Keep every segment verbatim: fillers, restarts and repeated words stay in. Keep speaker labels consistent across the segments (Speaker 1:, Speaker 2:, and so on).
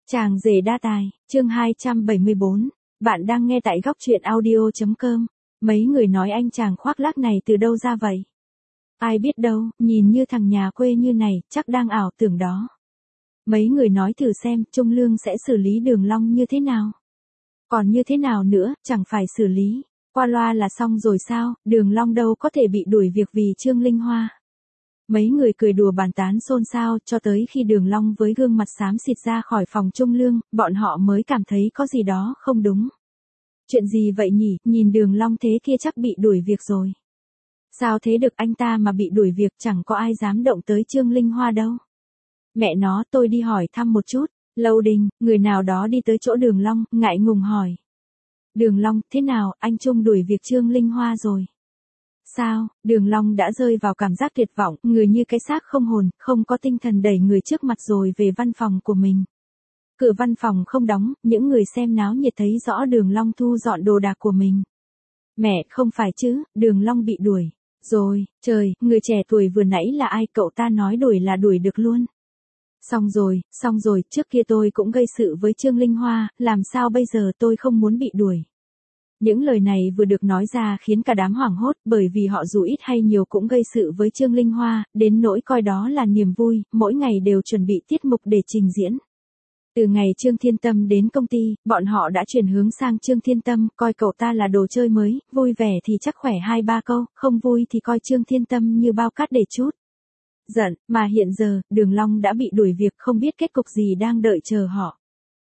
Speaker 1: Chàng rể đa tài, chương hai trăm bảy mươi bốn. Bạn đang nghe tại góc truyện audio.com. Mấy người nói anh chàng khoác lác này từ đâu ra vậy? Ai biết đâu, nhìn như thằng nhà quê như này, chắc đang ảo tưởng đó. Mấy người nói thử xem, Trung Lương sẽ xử lý Đường Long như thế nào? Còn như thế nào nữa, chẳng phải xử lý. Qua loa là xong rồi sao, Đường Long đâu có thể bị đuổi việc vì Trương Linh Hoa. Mấy người cười đùa bàn tán xôn xao cho tới khi Đường Long với gương mặt xám xịt ra khỏi phòng Trung Lương, bọn họ mới cảm thấy có gì đó không đúng. Chuyện gì vậy nhỉ, nhìn Đường Long thế kia chắc bị đuổi việc rồi. Sao thế được, anh ta mà bị đuổi việc chẳng có ai dám động tới Trương Linh Hoa đâu. Mẹ nó, tôi đi hỏi thăm một chút. Lâu Đình, người nào đó đi tới chỗ Đường Long, ngại ngùng hỏi. Đường Long, thế nào, anh Trung đuổi việc Trương Linh Hoa rồi. Sao, Đường Long đã rơi vào cảm giác tuyệt vọng, người như cái xác không hồn, không có tinh thần đẩy người trước mặt rồi về văn phòng của mình. Cửa văn phòng không đóng, những người xem náo nhiệt thấy rõ Đường Long thu dọn đồ đạc của mình. Mẹ, không phải chứ, Đường Long bị đuổi. Rồi, trời, người trẻ tuổi vừa nãy là ai, cậu ta nói đuổi là đuổi được luôn. Xong rồi, xong rồi, trước kia tôi cũng gây sự với Trương Linh Hoa, làm sao bây giờ tôi không muốn bị đuổi. Những lời này vừa được nói ra khiến cả đám hoảng hốt, bởi vì họ dù ít hay nhiều cũng gây sự với Trương Linh Hoa, đến nỗi coi đó là niềm vui, mỗi ngày đều chuẩn bị tiết mục để trình diễn. Từ ngày Trương Thiên Tâm đến công ty, bọn họ đã chuyển hướng sang Trương Thiên Tâm, coi cậu ta là đồ chơi mới, vui vẻ thì chắc khỏe hai ba câu, không vui thì coi Trương Thiên Tâm như bao cát để trút. Giận, mà hiện giờ, Đường Long đã bị đuổi việc, không biết kết cục gì đang đợi chờ họ.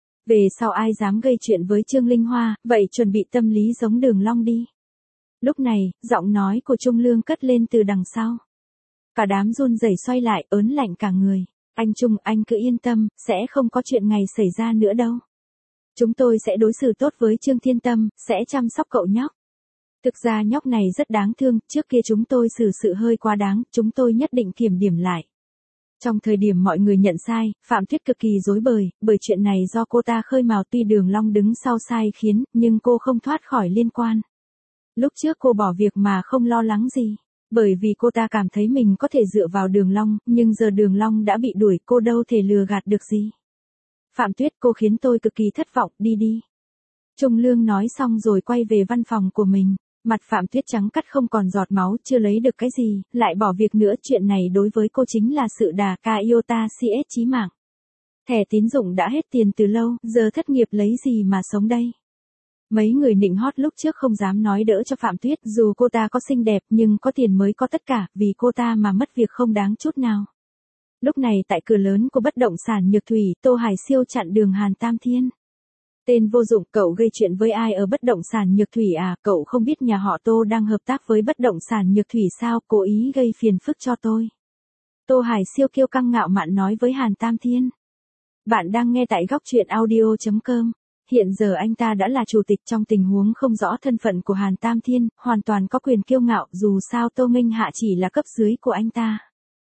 Speaker 1: Về sau ai dám gây chuyện với Trương Linh Hoa, vậy chuẩn bị tâm lý giống Đường Long đi. Lúc này, giọng nói của Trung Lương cất lên từ đằng sau. Cả đám run rẩy xoay lại, ớn lạnh cả người. Anh Trung, anh cứ yên tâm, sẽ không có chuyện ngày xảy ra nữa đâu. Chúng tôi sẽ đối xử tốt với Trương Thiên Tâm, sẽ chăm sóc cậu nhóc. Thực ra nhóc này rất đáng thương, trước kia chúng tôi xử sự hơi quá đáng, chúng tôi nhất định kiểm điểm lại. Trong thời điểm mọi người nhận sai, Phạm Tuyết cực kỳ rối bời, bởi chuyện này do cô ta khơi mào, tuy Đường Long đứng sau sai khiến, nhưng cô không thoát khỏi liên quan. Lúc trước cô bỏ việc mà không lo lắng gì, bởi vì cô ta cảm thấy mình có thể dựa vào Đường Long, nhưng giờ Đường Long đã bị đuổi, cô đâu thể lừa gạt được gì. Phạm Tuyết, cô khiến tôi cực kỳ thất vọng, đi đi. Trung Lương nói xong rồi quay về văn phòng của mình. Mặt Phạm Tuyết trắng cắt không còn giọt máu, chưa lấy được cái gì, lại bỏ việc nữa, chuyện này đối với cô chính là sự đà ca iota xê ét chí mạng. Thẻ tín dụng đã hết tiền từ lâu, giờ thất nghiệp lấy gì mà sống đây. Mấy người nịnh hót lúc trước không dám nói đỡ cho Phạm Tuyết, dù cô ta có xinh đẹp nhưng có tiền mới có tất cả, vì cô ta mà mất việc không đáng chút nào. Lúc này tại cửa lớn của bất động sản Nhược Thủy, Tô Hải Siêu chặn đường Hàn Tam Thiên. Tên vô dụng, cậu gây chuyện với ai ở bất động sản Nhược Thủy à, cậu không biết nhà họ Tô đang hợp tác với bất động sản Nhược Thủy sao, cố ý gây phiền phức cho tôi. Tô Hải Siêu kiêu căng ngạo mạn nói với Hàn Tam Thiên. Bạn đang nghe tại góc truyện audio.com. Hiện giờ anh ta đã là chủ tịch, trong tình huống không rõ thân phận của Hàn Tam Thiên, hoàn toàn có quyền kiêu ngạo, dù sao Tô Minh Hạ chỉ là cấp dưới của anh ta.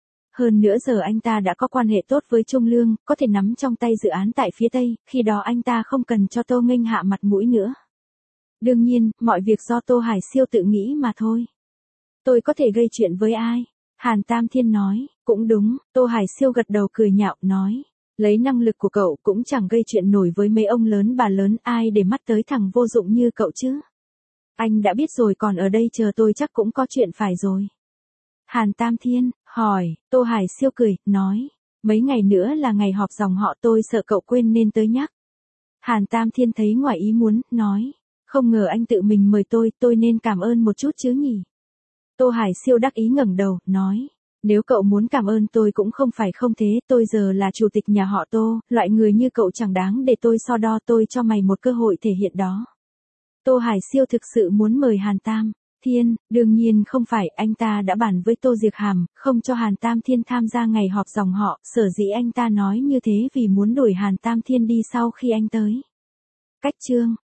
Speaker 1: Hơn nữa giờ anh ta đã có quan hệ tốt với Trung Lương, có thể nắm trong tay dự án tại phía Tây, khi đó anh ta không cần cho Tô Minh Hạ mặt mũi nữa. Đương nhiên, mọi việc do Tô Hải Siêu tự nghĩ mà thôi. Tôi có thể gây chuyện với ai? Hàn Tam Thiên nói, cũng đúng, Tô Hải Siêu gật đầu cười nhạo, nói. Lấy năng lực của cậu cũng chẳng gây chuyện nổi với mấy ông lớn bà lớn, ai để mắt tới thằng vô dụng như cậu chứ? Anh đã biết rồi, còn ở đây chờ tôi chắc cũng có chuyện phải rồi. Hàn Tam Thiên, hỏi, Tô Hải Siêu cười, nói, mấy ngày nữa là ngày họp dòng họ, tôi sợ cậu quên nên tới nhắc. Hàn Tam Thiên thấy ngoài ý muốn, nói, không ngờ anh tự mình mời tôi, tôi nên cảm ơn một chút chứ nhỉ. Tô Hải Siêu đắc ý ngẩng đầu, nói, nếu cậu muốn cảm ơn tôi cũng không phải không thế, tôi giờ là chủ tịch nhà họ Tô, loại người như cậu chẳng đáng để tôi so đo, tôi cho mày một cơ hội thể hiện đó. Tô Hải Siêu thực sự muốn mời Hàn Tam Thiên, đương nhiên không phải, anh ta đã bàn với Tô Diệc Hàm, không cho Hàn Tam Thiên tham gia ngày họp dòng họ, sở dĩ anh ta nói như thế vì muốn đuổi Hàn Tam Thiên đi sau khi anh tới. Cách chương,